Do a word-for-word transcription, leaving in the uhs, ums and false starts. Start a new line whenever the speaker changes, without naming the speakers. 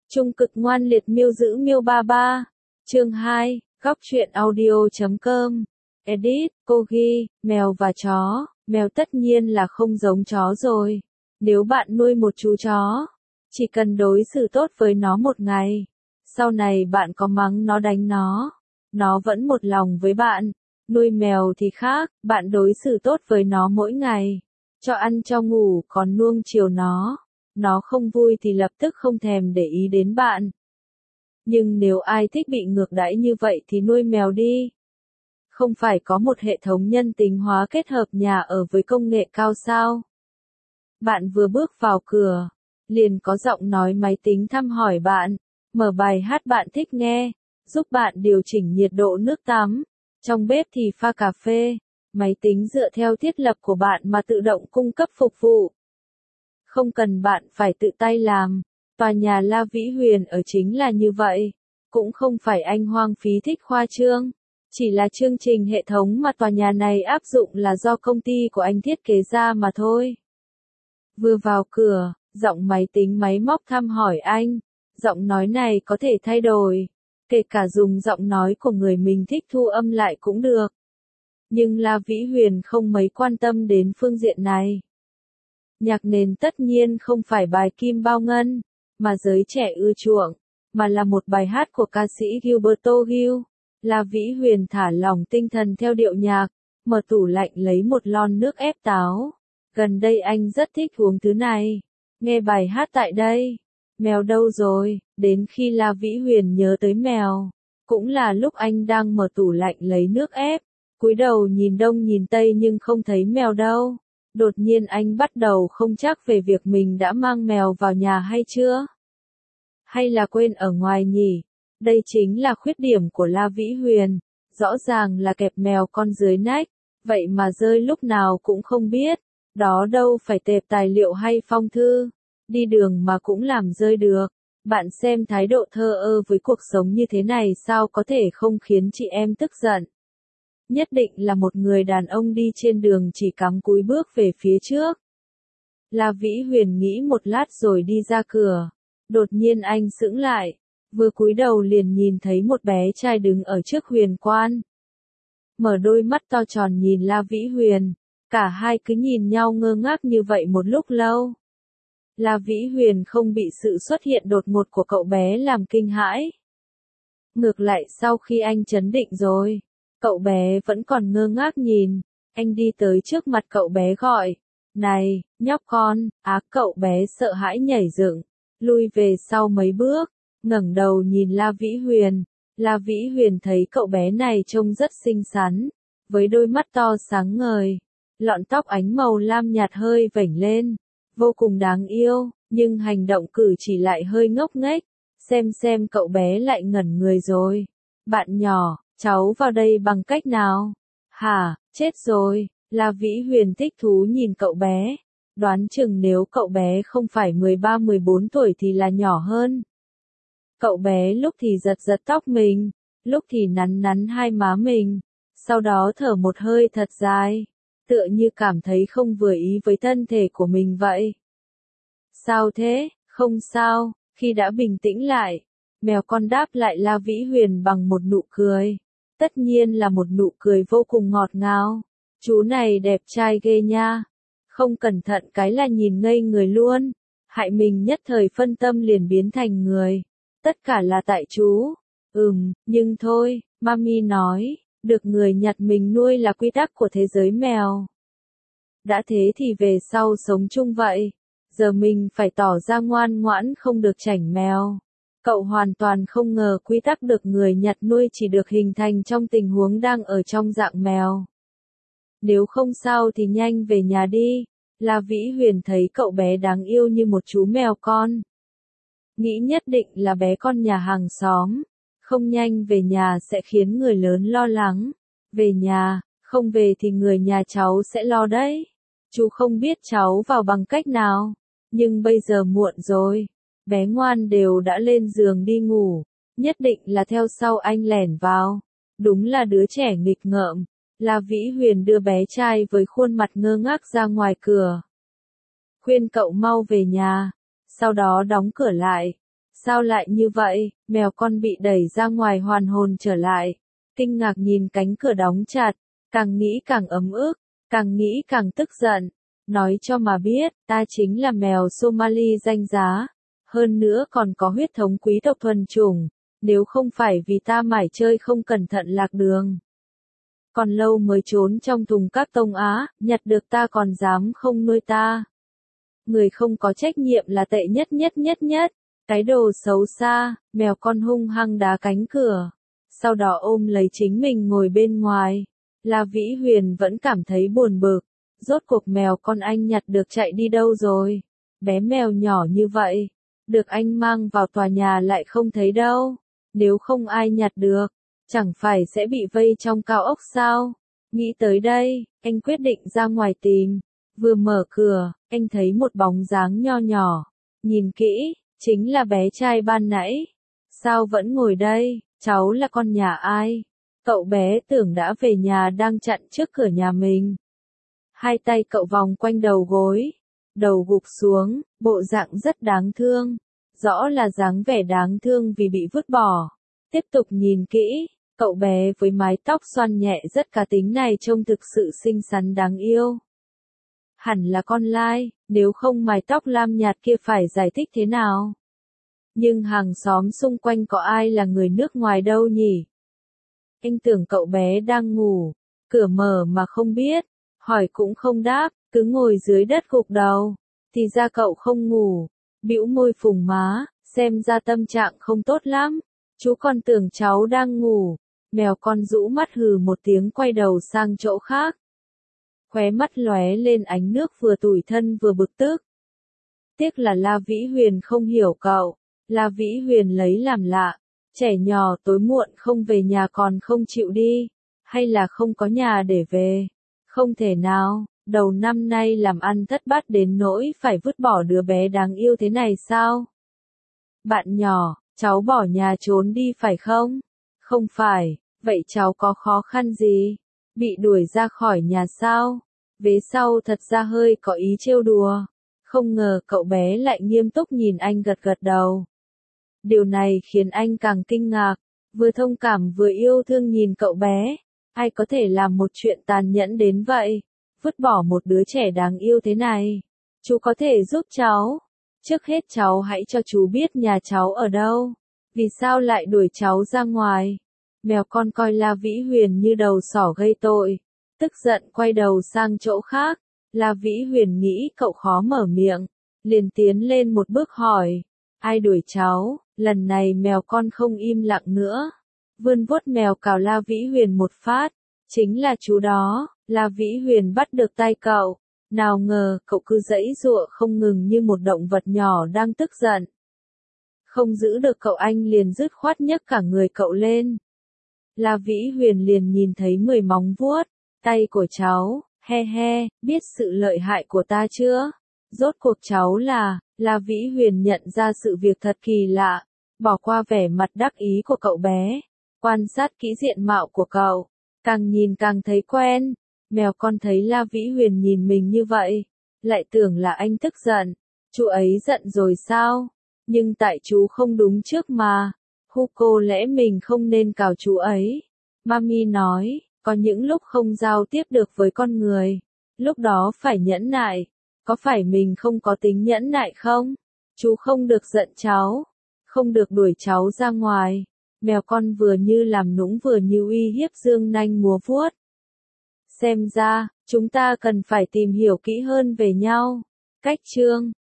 Trung cực ngoan liệt miêu giữ miêu ba ba. Chương hai, góc truyện audio.com. Edit, cô ghi, mèo và chó. Mèo tất nhiên là không giống chó rồi. Nếu bạn nuôi một chú chó, chỉ cần đối xử tốt với nó một ngày, sau này bạn có mắng nó đánh nó, nó vẫn một lòng với bạn. Nuôi mèo thì khác, bạn đối xử tốt với nó mỗi ngày, cho ăn cho ngủ còn nuông chiều nó. Nó không vui thì lập tức không thèm để ý đến bạn. Nhưng nếu ai thích bị ngược đãi như vậy thì nuôi mèo đi. Không phải có một hệ thống nhân tính hóa kết hợp nhà ở với công nghệ cao sao? Bạn vừa bước vào cửa, liền có giọng nói máy tính thăm hỏi bạn, mở bài hát bạn thích nghe, giúp bạn điều chỉnh nhiệt độ nước tắm. Trong bếp thì pha cà phê, máy tính dựa theo thiết lập của bạn mà tự động cung cấp phục vụ. Không cần bạn phải tự tay làm. Tòa nhà La Vĩ Huyền ở chính là như vậy. Cũng không phải anh hoang phí thích khoa trương. Chỉ là chương trình hệ thống mà tòa nhà này áp dụng là do công ty của anh thiết kế ra mà thôi. Vừa vào cửa, giọng máy tính máy móc thăm hỏi anh. Giọng nói này có thể thay đổi. Kể cả dùng giọng nói của người mình thích thu âm lại cũng được. Nhưng La Vĩ Huyền không mấy quan tâm đến phương diện này. Nhạc nền tất nhiên không phải bài Kim Bao Ngân, mà giới trẻ ưa chuộng, mà là một bài hát của ca sĩ Gilberto Gil. La Vĩ Huyền thả lỏng tinh thần theo điệu nhạc, mở tủ lạnh lấy một lon nước ép táo. Gần đây anh rất thích uống thứ này. Nghe bài hát tại đây. Mèo đâu rồi? Đến khi La Vĩ Huyền nhớ tới mèo, cũng là lúc anh đang mở tủ lạnh lấy nước ép, cúi đầu nhìn đông nhìn tây nhưng không thấy mèo đâu. Đột nhiên anh bắt đầu không chắc về việc mình đã mang mèo vào nhà hay chưa. Hay là quên ở ngoài nhỉ? Đây chính là khuyết điểm của La Vĩ Huyền. Rõ ràng là kẹp mèo con dưới nách, vậy mà rơi lúc nào cũng không biết. Đó đâu phải tệp tài liệu hay phong thư. Đi đường mà cũng làm rơi được. Bạn xem thái độ thờ ơ với cuộc sống như thế này sao có thể không khiến chị em tức giận. Nhất định là một người đàn ông đi trên đường chỉ cắm cúi bước về phía trước. La Vĩ Huyền nghĩ một lát rồi đi ra cửa. Đột nhiên anh sững lại. Vừa cúi đầu liền nhìn thấy một bé trai đứng ở trước huyền quan. Mở đôi mắt to tròn nhìn La Vĩ Huyền. Cả hai cứ nhìn nhau ngơ ngác như vậy một lúc lâu. La Vĩ Huyền không bị sự xuất hiện đột ngột của cậu bé làm kinh hãi. Ngược lại sau khi anh trấn định rồi, cậu bé vẫn còn ngơ ngác nhìn. Anh đi tới trước mặt cậu bé gọi. Này, nhóc con, á cậu bé sợ hãi nhảy dựng, lui về sau mấy bước, ngẩng đầu nhìn La Vĩ Huyền. La Vĩ Huyền thấy cậu bé này trông rất xinh xắn, với đôi mắt to sáng ngời, lọn tóc ánh màu lam nhạt hơi vểnh lên, vô cùng đáng yêu, nhưng hành động cử chỉ lại hơi ngốc nghếch. Xem xem cậu bé lại ngẩn người rồi. Bạn nhỏ, cháu vào đây bằng cách nào? Hả, chết rồi. La Vĩ Huyền thích thú nhìn cậu bé. Đoán chừng nếu cậu bé không phải mười ba mười bốn tuổi thì là nhỏ hơn. Cậu bé lúc thì giật giật tóc mình, lúc thì nắn nắn hai má mình, sau đó thở một hơi thật dài, tựa như cảm thấy không vừa ý với thân thể của mình vậy. Sao thế? Không sao. Khi đã bình tĩnh lại, mèo con đáp lại La Vĩ Huyền bằng một nụ cười. Tất nhiên là một nụ cười vô cùng ngọt ngào. Chú này đẹp trai ghê nha. Không cẩn thận cái là nhìn ngây người luôn. Hại mình nhất thời phân tâm liền biến thành người. Tất cả là tại chú. Ừm, nhưng thôi, Mami nói, được người nhặt mình nuôi là quy tắc của thế giới mèo. Đã thế thì về sau sống chung vậy. Giờ mình phải tỏ ra ngoan ngoãn không được chảnh mèo. Cậu hoàn toàn không ngờ quy tắc được người nhặt nuôi chỉ được hình thành trong tình huống đang ở trong dạng mèo. Nếu không sao thì nhanh về nhà đi. La Vĩ Huyền thấy cậu bé đáng yêu như một chú mèo con. Nghĩ nhất định là bé con nhà hàng xóm. Không nhanh về nhà sẽ khiến người lớn lo lắng. Về nhà, không về thì người nhà cháu sẽ lo đấy. Chú không biết cháu vào bằng cách nào. Nhưng bây giờ muộn rồi. Bé ngoan đều đã lên giường đi ngủ. Nhất định là theo sau anh lẻn vào. Đúng là đứa trẻ nghịch ngợm. La Vĩ Huyền đưa bé trai với khuôn mặt ngơ ngác ra ngoài cửa. Khuyên cậu mau về nhà. Sau đó đóng cửa lại. Sao lại như vậy? Mèo con bị đẩy ra ngoài hoàn hồn trở lại. Kinh ngạc nhìn cánh cửa đóng chặt. Càng nghĩ càng ấm ức. Càng nghĩ càng tức giận. Nói cho mà biết, ta chính là mèo Somali danh giá. Hơn nữa còn có huyết thống quý tộc thuần chủng. Nếu không phải vì ta mải chơi không cẩn thận lạc đường. Còn lâu mới trốn trong thùng các tông Á, nhặt được ta còn dám không nuôi ta. Người không có trách nhiệm là tệ nhất nhất nhất nhất. Cái đồ xấu xa, mèo con hung hăng đá cánh cửa. Sau đó ôm lấy chính mình ngồi bên ngoài. La Vĩ Huyền vẫn cảm thấy buồn bực. Rốt cuộc mèo con anh nhặt được chạy đi đâu rồi? Bé mèo nhỏ như vậy. Được anh mang vào tòa nhà lại không thấy đâu. Nếu không ai nhặt được, chẳng phải sẽ bị vây trong cao ốc sao? Nghĩ tới đây, anh quyết định ra ngoài tìm. Vừa mở cửa, anh thấy một bóng dáng nho nhỏ. Nhìn kỹ, chính là bé trai ban nãy. Sao vẫn ngồi đây? Cháu là con nhà ai? Cậu bé tưởng đã về nhà đang chặn trước cửa nhà mình. Hai tay cậu vòng quanh đầu gối. Đầu gục xuống, bộ dạng rất đáng thương. Rõ là dáng vẻ đáng thương vì bị vứt bỏ. Tiếp tục nhìn kỹ, cậu bé với mái tóc xoăn nhẹ rất cá tính này trông thực sự xinh xắn đáng yêu. Hẳn là con lai, nếu không mái tóc lam nhạt kia phải giải thích thế nào? Nhưng hàng xóm xung quanh có ai là người nước ngoài đâu nhỉ? Anh tưởng cậu bé đang ngủ, cửa mở mà không biết, hỏi cũng không đáp, cứ ngồi dưới đất gục đầu. Thì ra cậu không ngủ, bĩu môi phùng má, xem ra tâm trạng không tốt lắm. Chú còn tưởng cháu đang ngủ. Mèo con rũ mắt hừ một tiếng quay đầu sang chỗ khác. Khóe mắt lóe lên ánh nước vừa tủi thân vừa bực tức. Tiếc là La Vĩ Huyền không hiểu cậu. La Vĩ Huyền lấy làm lạ. Trẻ nhỏ tối muộn không về nhà còn không chịu đi. Hay là không có nhà để về? Không thể nào, đầu năm nay làm ăn thất bát đến nỗi phải vứt bỏ đứa bé đáng yêu thế này sao? Bạn nhỏ, cháu bỏ nhà trốn đi phải không? Không phải, vậy cháu có khó khăn gì? Bị đuổi ra khỏi nhà sao? Vế sau thật ra hơi có ý trêu đùa. Không ngờ cậu bé lại nghiêm túc nhìn anh gật gật đầu. Điều này khiến anh càng kinh ngạc, vừa thông cảm vừa yêu thương nhìn cậu bé. Ai có thể làm một chuyện tàn nhẫn đến vậy? Vứt bỏ một đứa trẻ đáng yêu thế này. Chú có thể giúp cháu. Trước hết cháu hãy cho chú biết nhà cháu ở đâu. Vì sao lại đuổi cháu ra ngoài? Mèo con coi La Vĩ Huyền như đầu sỏ gây tội. Tức giận quay đầu sang chỗ khác. La Vĩ Huyền nghĩ cậu khó mở miệng. Liền tiến lên một bước hỏi. Ai đuổi cháu? Lần này mèo con không im lặng nữa. Vươn vuốt mèo cào La Vĩ Huyền một phát. Chính là chú đó. La Vĩ Huyền bắt được tay cậu. Nào ngờ cậu cứ giãy giụa không ngừng như một động vật nhỏ đang tức giận. Không giữ được cậu anh liền dứt khoát nhấc cả người cậu lên. La Vĩ Huyền liền nhìn thấy mười móng vuốt. Tay của cháu, he he, biết sự lợi hại của ta chưa? Rốt cuộc cháu là, La Vĩ Huyền nhận ra sự việc thật kỳ lạ. Bỏ qua vẻ mặt đắc ý của cậu bé. Quan sát kỹ diện mạo của cậu. Càng nhìn càng thấy quen. Mèo con thấy La Vĩ Huyền nhìn mình như vậy. Lại tưởng là anh tức giận. Chú ấy giận rồi sao? Nhưng tại chú không đúng trước mà. Hugo lẽ mình không nên cào chú ấy. Mami nói, có những lúc không giao tiếp được với con người. Lúc đó phải nhẫn nại. Có phải mình không có tính nhẫn nại không? Chú không được giận cháu. Không được đuổi cháu ra ngoài. Mèo con vừa như làm nũng vừa như uy hiếp dương nanh múa vuốt. Xem ra, chúng ta cần phải tìm hiểu kỹ hơn về nhau. Cách chương